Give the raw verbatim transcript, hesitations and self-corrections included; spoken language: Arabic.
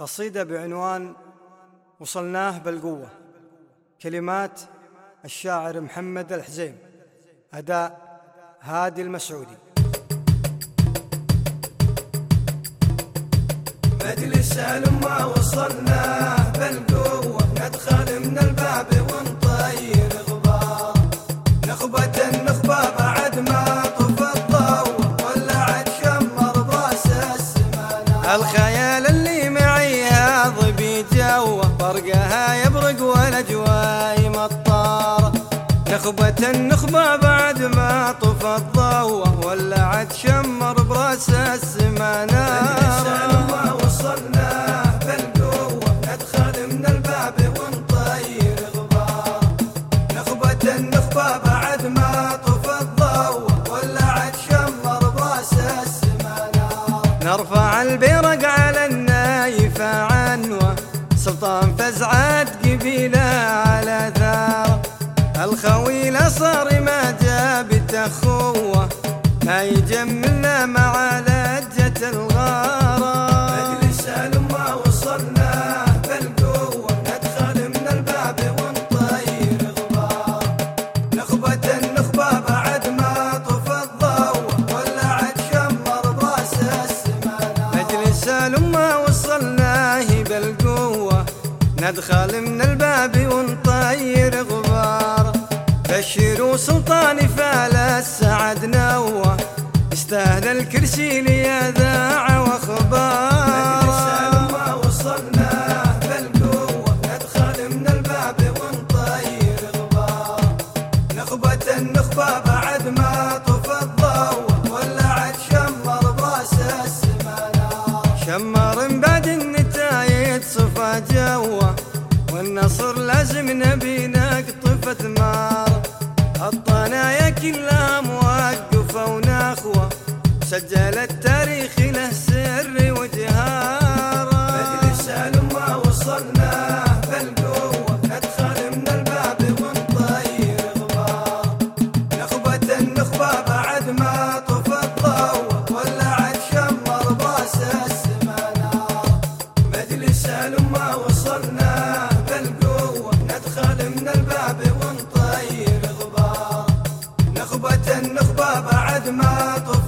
قصيدة بعنوان وصلناه بالقوة، كلمات الشاعر محمد الحزيم، أداء هادي المسعودي. مجلس الأمة وصلناه بالقوة، ندخل من الباب ونطير غبار، نخبة النخبة بعد ما طفى الضوء ولعت شمر براس السمانة. الخيال اللي معي هاض بجوه، برقها يبرق والاجواء مطار، نخبة النخبة بعد ما طفى الضوء ولعت شمر براس السمانة. وصلناه بالقوة، ندخل من الباب ونطير غبار، نخبة النخبة بعد ما طفى الضوء ولعت شمر براس السمانة. نرفع البرق على النايفة عنوة، سلطان فزعت قبيلة على ثار، الخويلة صار ما جابت أخوة، ما يجملنا مع لجة الغارة. مجلس الأمة وصلناه بالقوة، ندخل من الباب ونطير غبار، نخبة النخبة بعد ما طفى الضوء ولعت شمر براس السمانة. مجلس الأمة وصلناه بالقوة، ندخل من الباب ونطير غبار، بشروا سلطان فال السعد نوه، يستاهل الكرسي ليذاع واخبار. مجلس الأمة وصلناه بالقوة، ندخل من الباب ونطير غبار، نخبة النخبة بعد ما طفى الضوء ولعت شمر براس السمانة. شمر بعد النتايج صفى جوه، والنصر لازم نبي نقطف ثمار، الطنايا كلها موقفة ونخوة، سجل التاريخ له سر وجهارة. مجلس الأمة وصلناه بالقوة، ندخل من الباب ونطير غبار، نخبة النخبة بعد ما طفى الضوء ولعت شمر براس السمانة. مجلس الأمة وصلناه بالقوة، ندخل من الباب ونطير غبار، نخبة النخبة بعد ما طفى